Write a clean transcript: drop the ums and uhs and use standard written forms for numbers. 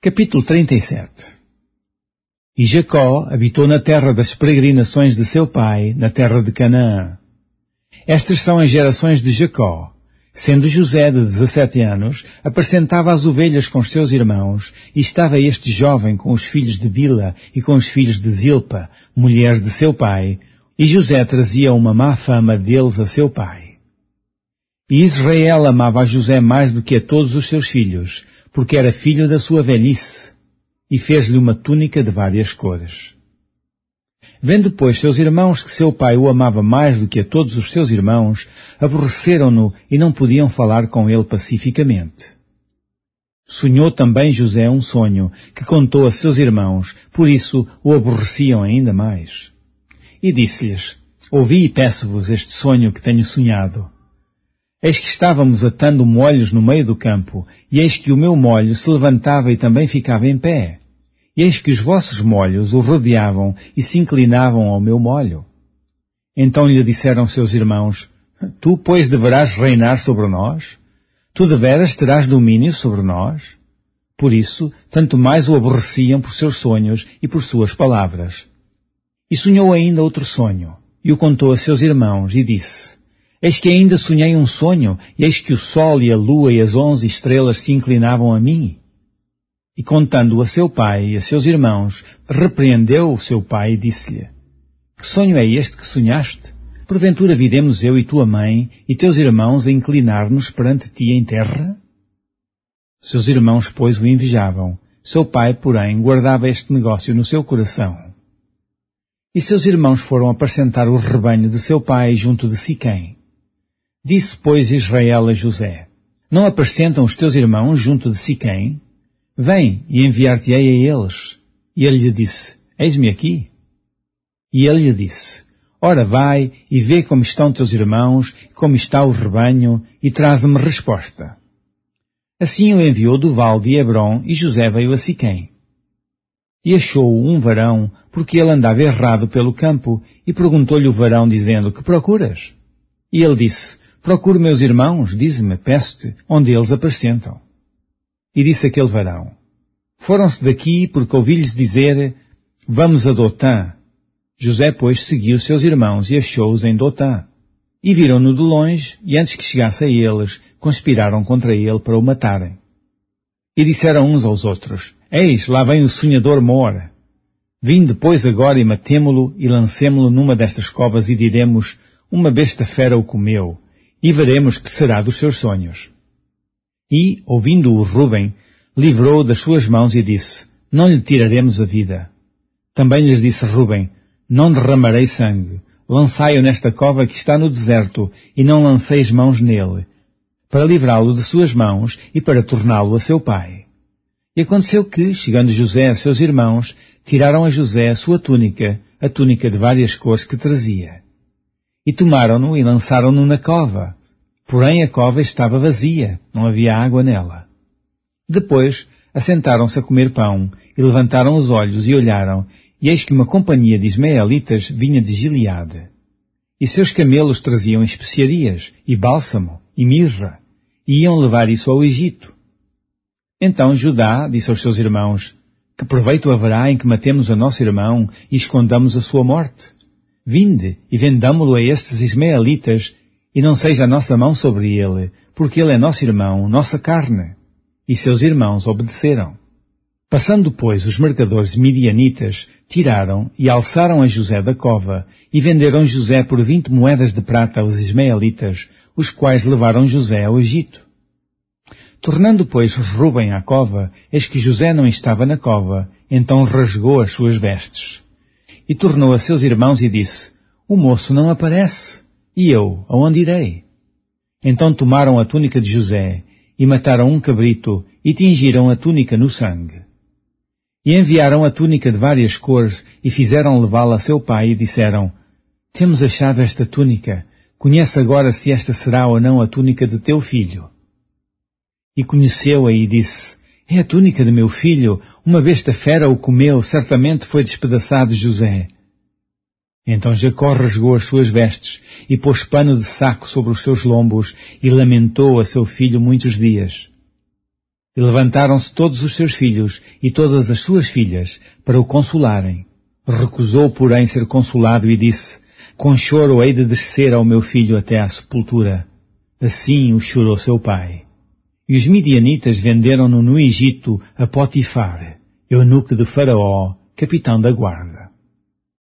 Capítulo 37. E Jacó habitou na terra das peregrinações de seu pai, na terra de Canaã. Estas são as gerações de Jacó. Sendo José de 17 anos, apacentava as ovelhas com os seus irmãos, e estava este jovem com os filhos de Bila e com os filhos de Zilpa, mulher de seu pai, e José trazia uma má fama deles a seu pai. E Israel amava a José mais do que a todos os seus filhos, porque era filho da sua velhice, e fez-lhe uma túnica de várias cores. Vendo, pois, seus irmãos que seu pai o amava mais do que a todos os seus irmãos, aborreceram-no e não podiam falar com ele pacificamente. Sonhou também José um sonho, que contou a seus irmãos, por isso o aborreciam ainda mais. E disse-lhes: Ouvi e peço-vos este sonho que tenho sonhado. Eis que estávamos atando molhos no meio do campo, e eis que o meu molho se levantava e também ficava em pé. E eis que os vossos molhos o rodeavam e se inclinavam ao meu molho. Então lhe disseram seus irmãos: Tu, pois, deverás reinar sobre nós? Tu deveras terás domínio sobre nós? Por isso, tanto mais o aborreciam por seus sonhos e por suas palavras. E sonhou ainda outro sonho, e o contou a seus irmãos, e disse: Eis que ainda sonhei um sonho, e eis que o sol e a lua e as 11 estrelas se inclinavam a mim. E contando-o a seu pai e a seus irmãos, repreendeu o seu pai e disse-lhe: Que sonho é este que sonhaste? Porventura viremos eu e tua mãe e teus irmãos a inclinar-nos perante ti em terra? Seus irmãos, pois, o invejavam. Seu pai, porém, guardava este negócio no seu coração. E seus irmãos foram apacentar o rebanho de seu pai junto de Siquém. Disse, pois, Israel a José: Não apacentam os teus irmãos junto de Siquém? Vem, e enviar-te-ei a eles. E ele lhe disse: Eis-me aqui. E ele lhe disse: Ora, vai, e vê como estão teus irmãos, como está o rebanho, e traze-me resposta. Assim o enviou do vale de Hebrom, e José veio a Siquém. E achou-o um varão, porque ele andava errado pelo campo, e perguntou-lhe o varão, dizendo: Que procuras? E ele disse: Procuro meus irmãos, dize-me, peço-te, onde eles apacentam. E disse aquele varão: Foram-se daqui, porque ouvi-lhes dizer: Vamos a Dotã. José, pois, seguiu seus irmãos e achou-os em Dotã. E viram-no de longe, e antes que chegasse a eles, conspiraram contra ele para o matarem. E disseram uns aos outros: Eis, lá vem o sonhador mor. Vinde, pois, agora e matemo-lo e lancemo-lo numa destas covas e diremos: Uma besta fera o comeu, e veremos que será dos seus sonhos. E, ouvindo-o Rúben, livrou-o das suas mãos e disse: Não lhe tiraremos a vida. Também lhes disse Rúben: Não derramarei sangue. Lançai-o nesta cova que está no deserto, e não lanceis mãos nele, para livrá-lo de suas mãos e para torná-lo a seu pai. E aconteceu que, chegando José a seus irmãos, tiraram a José a sua túnica, a túnica de várias cores que trazia. E tomaram-no e lançaram-no na cova. Porém a cova estava vazia, não havia água nela. Depois assentaram-se a comer pão, e levantaram os olhos e olharam, e eis que uma companhia de ismaelitas vinha de Gileade. E seus camelos traziam especiarias, e bálsamo, e mirra, e iam levar isso ao Egito. Então Judá disse aos seus irmãos: Que proveito haverá em que matemos a nosso irmão e escondamos a sua morte? Vinde, e vendamo-lo a estes ismaelitas, e não seja a nossa mão sobre ele, porque ele é nosso irmão, nossa carne. E seus irmãos obedeceram. Passando, pois, os mercadores midianitas, tiraram e alçaram a José da cova, e venderam José por 20 moedas de prata aos ismaelitas, os quais levaram José ao Egito. Tornando, pois, Rúben à cova, eis que José não estava na cova, então rasgou as suas vestes. E tornou a seus irmãos e disse: O moço não aparece. E eu, aonde irei? Então tomaram a túnica de José, e mataram um cabrito, e tingiram a túnica no sangue. E enviaram a túnica de várias cores, e fizeram levá-la a seu pai, e disseram: Temos achado esta túnica, conhece agora se esta será ou não a túnica de teu filho. E conheceu-a e disse: É a túnica de meu filho, uma besta fera o comeu, certamente foi despedaçado José. Então Jacó rasgou as suas vestes, e pôs pano de saco sobre os seus lombos, e lamentou a seu filho muitos dias. E levantaram-se todos os seus filhos e todas as suas filhas para o consolarem. Recusou, porém, ser consolado e disse: com choro hei de descer ao meu filho até à sepultura. Assim o chorou seu pai. E os midianitas venderam-no no Egito a Potifar, eunuco de Faraó, capitão da guarda.